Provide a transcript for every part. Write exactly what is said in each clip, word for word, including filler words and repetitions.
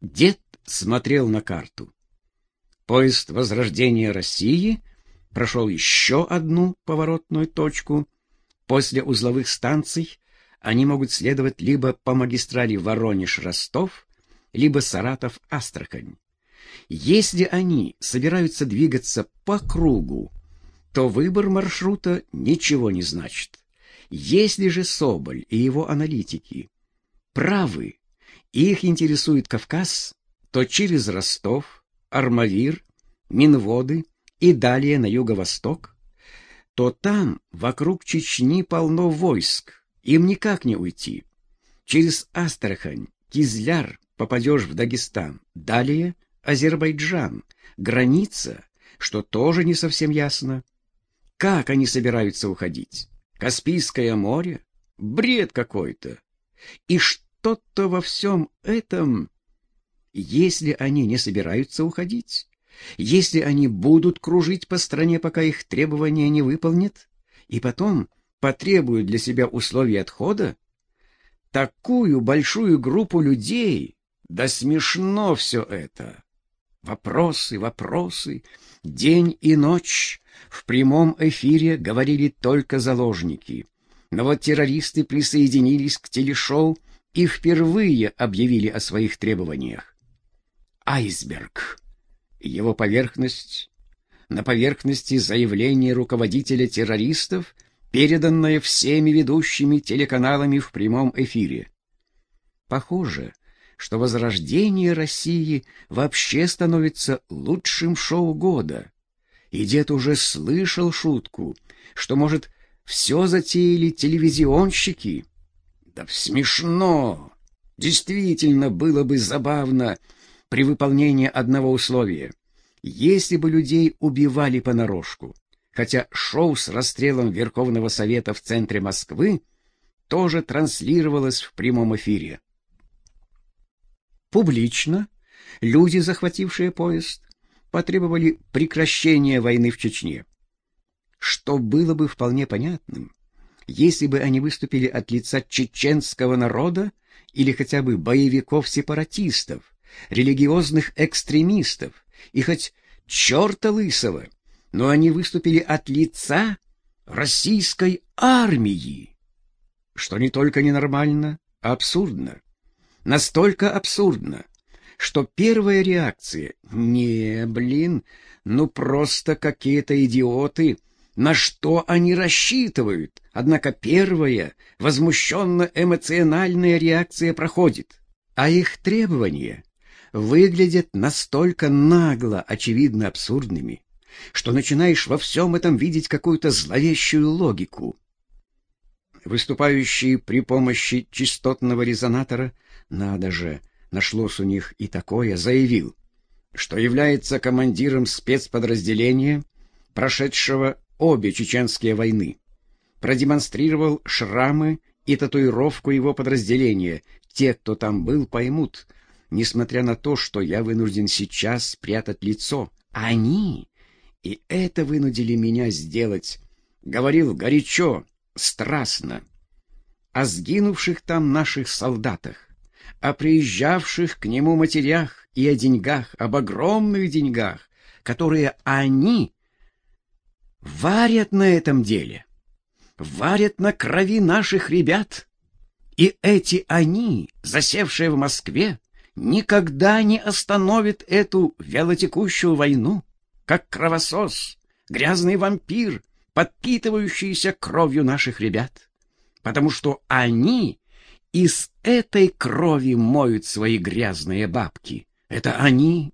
Дед смотрел на карту. Поезд возрождения России прошел еще одну поворотную точку. После узловых станций они могут следовать либо по магистрали Воронеж-Ростов, либо Саратов-Астрахань. Если они собираются двигаться по кругу, то выбор маршрута ничего не значит. Если же Соболь и его аналитики правы, и их интересует Кавказ, то через Ростов, Армавир, Минводы и далее на юго-восток, то там вокруг Чечни полно войск, им никак не уйти. Через Астрахань, Кизляр попадешь в Дагестан, далее Азербайджан, граница, что тоже не совсем ясно. Как они собираются уходить? Каспийское море? Бред какой-то. И что-то во всем этом, если они не собираются уходить, если они будут кружить по стране, пока их требования не выполнят, и потом потребуют для себя условий отхода, такую большую группу людей, да смешно все это. Вопросы, вопросы, день и ночь в прямом эфире говорили только заложники. Но вот террористы присоединились к телешоу и впервые объявили о своих требованиях. Айсберг. Его поверхность. На поверхности заявление руководителя террористов, переданное всеми ведущими телеканалами в прямом эфире. Похоже, что возрождение России вообще становится лучшим шоу года. И дед уже слышал шутку, что, может, все затеяли телевизионщики. Да смешно! Действительно было бы забавно при выполнении одного условия, если бы людей убивали понарошку, хотя шоу с расстрелом Верховного Совета в центре Москвы тоже транслировалось в прямом эфире. Публично люди, захватившие поезд, потребовали прекращения войны в Чечне, что было бы вполне понятным, если бы они выступили от лица чеченского народа или хотя бы боевиков-сепаратистов, религиозных экстремистов и хоть черта лысого, но они выступили от лица российской армии, что не только ненормально, а абсурдно. Настолько абсурдно, что первая реакция «не, блин, ну просто какие-то идиоты, на что они рассчитывают?» Однако первая, возмущенно-эмоциональная реакция проходит, а их требования выглядят настолько нагло, очевидно абсурдными, что начинаешь во всем этом видеть какую-то зловещую логику. Выступающие при помощи частотного резонатора, надо же, нашлось у них и такое, заявил, что является командиром спецподразделения, прошедшего обе чеченские войны, продемонстрировал шрамы и татуировку его подразделения. Те, кто там был, поймут, несмотря на то, что я вынужден сейчас спрятать лицо, они и это вынудили меня сделать. Говорил горячо, страстно о сгинувших там наших солдатах, о приезжавших к нему матерях и о деньгах, об огромных деньгах, которые они варят на этом деле, варят на крови наших ребят. И эти они, засевшие в Москве, никогда не остановят эту вялотекущую войну, как кровосос, грязный вампир, подпитывающийся кровью наших ребят, потому что они из этой крови моют свои грязные бабки. Это они.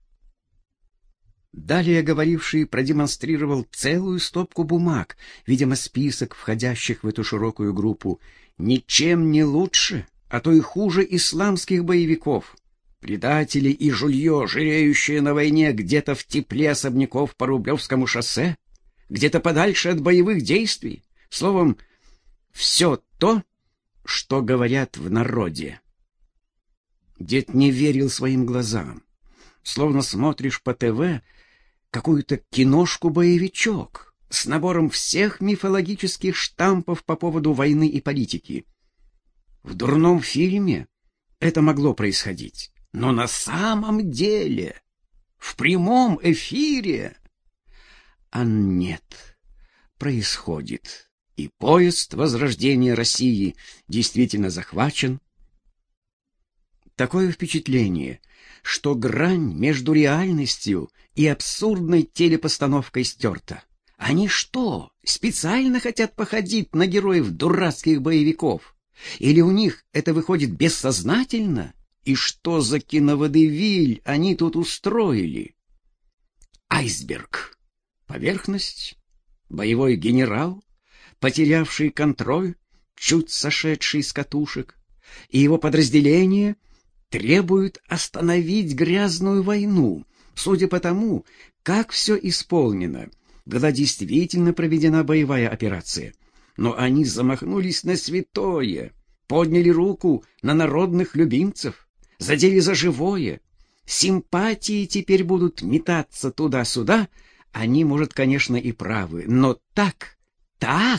Далее говоривший продемонстрировал целую стопку бумаг, видимо, список входящих в эту широкую группу, ничем не лучше, а то и хуже исламских боевиков. Предатели и жулье, жиреющие на войне где-то в тепле особняков по Рублевскому шоссе, где-то подальше от боевых действий. Словом, все то, что говорят в народе. Дед не верил своим глазам. Словно смотришь по ТВ какую-то киношку-боевичок с набором всех мифологических штампов по поводу войны и политики. В дурном фильме это могло происходить. Но на самом деле, в прямом эфире... А нет, происходит. И поезд возрождения России действительно захвачен. Такое впечатление, что грань между реальностью и абсурдной телепостановкой стерта. Они что, специально хотят походить на героев дурацких боевиков? Или у них это выходит бессознательно? И что за киноводевиль они тут устроили? Айсберг. Поверхность. Боевой генерал, потерявший контроль, чуть сошедший с катушек, и его подразделение требуют остановить грязную войну. Судя по тому, как все исполнено, была действительно проведена боевая операция. Но они замахнулись на святое, подняли руку на народных любимцев, задели за живое. Симпатии теперь будут метаться туда-сюда. Они, может, конечно, и правы, но так, так,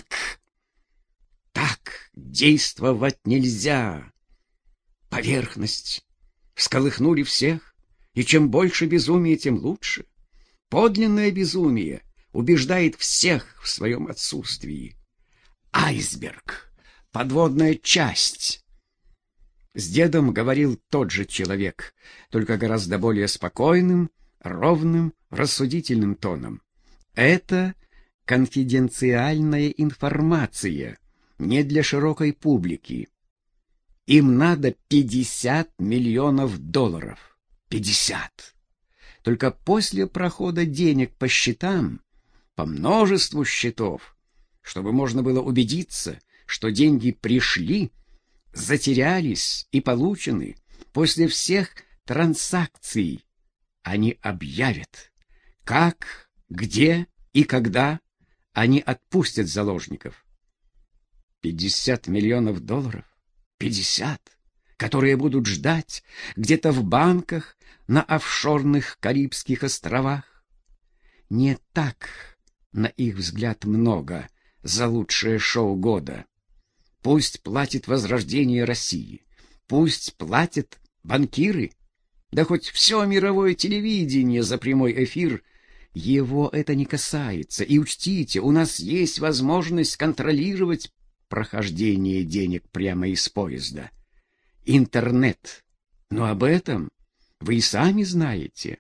так действовать нельзя. Поверхность. Всколыхнули всех, и чем больше безумия, тем лучше. Подлинное безумие убеждает всех в своем отсутствии. Айсберг. Подводная часть. С дедом говорил тот же человек, только гораздо более спокойным, ровным, рассудительным тоном. Это конфиденциальная информация, не для широкой публики. Им надо пятьдесят миллионов долларов. пятьдесят. Только после прохода денег по счетам, по множеству счетов, чтобы можно было убедиться, что деньги пришли, затерялись и получены, после всех транзакций, они объявят, как, где и когда они отпустят заложников. пятьдесят миллионов долларов. пятьдесят, которые будут ждать где-то в банках на офшорных Карибских островах. Не так, на их взгляд, много за лучшее шоу года. Пусть платит возрождение России, пусть платят банкиры, да хоть все мировое телевидение за прямой эфир. Его это не касается. И учтите, у нас есть возможность контролировать прохождение денег прямо из поезда. Интернет. Но об этом вы и сами знаете.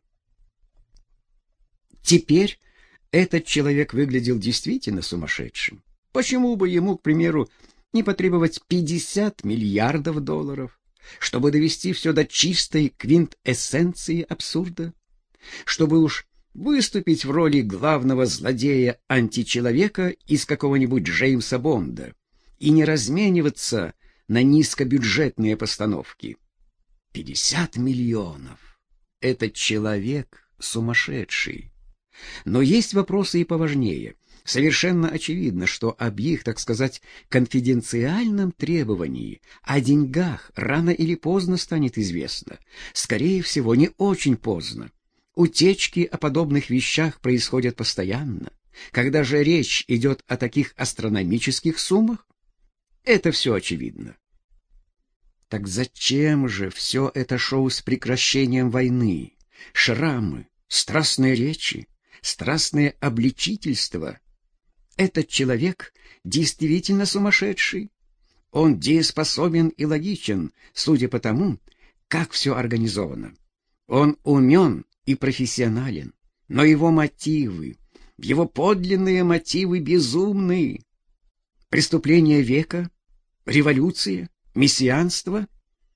Теперь этот человек выглядел действительно сумасшедшим. Почему бы ему, к примеру, не потребовать пятьдесят миллиардов долларов, чтобы довести все до чистой квинтэссенции абсурда? Чтобы уж выступить в роли главного злодея-античеловека из какого-нибудь Джеймса Бонда и не размениваться на низкобюджетные постановки. пятьдесят миллионов. Этот человек сумасшедший. Но есть вопросы и поважнее. Совершенно очевидно, что об их, так сказать, конфиденциальном требовании о деньгах рано или поздно станет известно. Скорее всего, не очень поздно. Утечки о подобных вещах происходят постоянно. Когда же речь идет о таких астрономических суммах, это все очевидно. Так зачем же все это шоу с прекращением войны, шрамы, страстные речи, страстное обличительство? Этот человек действительно сумасшедший. Он дееспособен и логичен, судя по тому, как все организовано. Он умен и профессионален, но его мотивы, его подлинные мотивы безумны. Преступление века, революция, мессианство.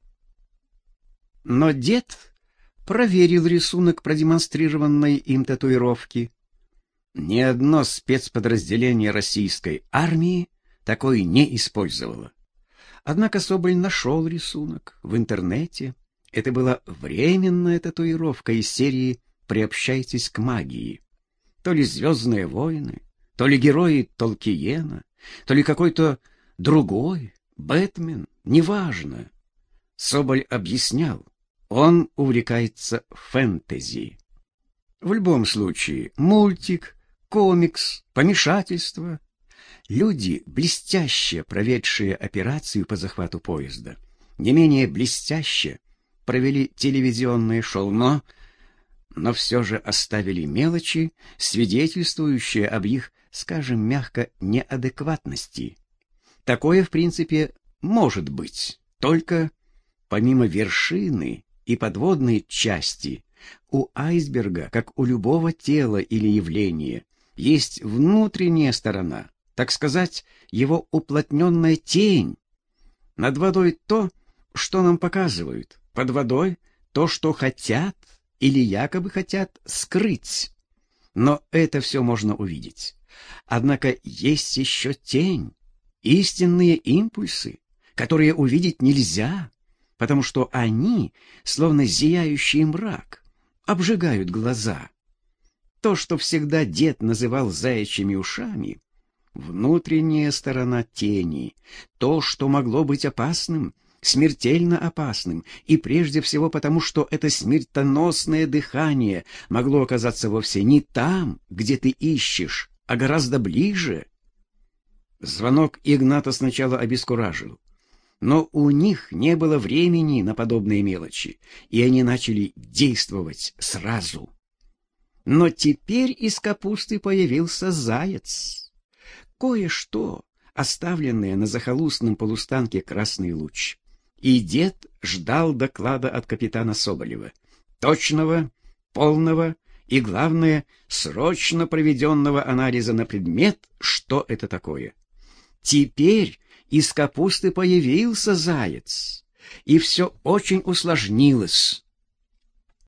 Но дед проверил рисунок продемонстрированной им татуировки. Ни одно спецподразделение российской армии такой не использовало. Однако Соболь нашел рисунок в интернете. Это была временная татуировка из серии «Приобщайтесь к магии». То ли «Звездные войны», то ли герои Толкиена, то ли какой-то другой, Бэтмен, неважно. Соболь объяснял, он увлекается фэнтези. В любом случае, мультик, комикс, помешательство. Люди, блестяще проведшие операцию по захвату поезда, не менее блестяще провели телевизионное шоу, но... но все же оставили мелочи, свидетельствующие об их, скажем мягко, неадекватности. Такое, в принципе, может быть, только помимо вершины и подводной части, у айсберга, как у любого тела или явления, есть внутренняя сторона, так сказать, его уплотненная тень. Над водой то, что нам показывают, под водой то, что хотят или якобы хотят скрыть. Но это все можно увидеть. Однако есть еще тень, истинные импульсы, которые увидеть нельзя, потому что они, словно зияющий мрак, обжигают глаза. То, что всегда дед называл заячьими ушами, внутренняя сторона тени, то, что могло быть опасным, смертельно опасным, и прежде всего потому, что это смертоносное дыхание могло оказаться вовсе не там, где ты ищешь, а гораздо ближе. Звонок Игната сначала обескуражил, но у них не было времени на подобные мелочи, и они начали действовать сразу. Но теперь из капусты появился заяц. Кое-что, оставленное на захолустном полустанке «Красный луч». И дед ждал доклада от капитана Соболева, точного, полного и, главное, срочно проведенного анализа на предмет, что это такое. Теперь из капусты появился заяц, и все очень усложнилось.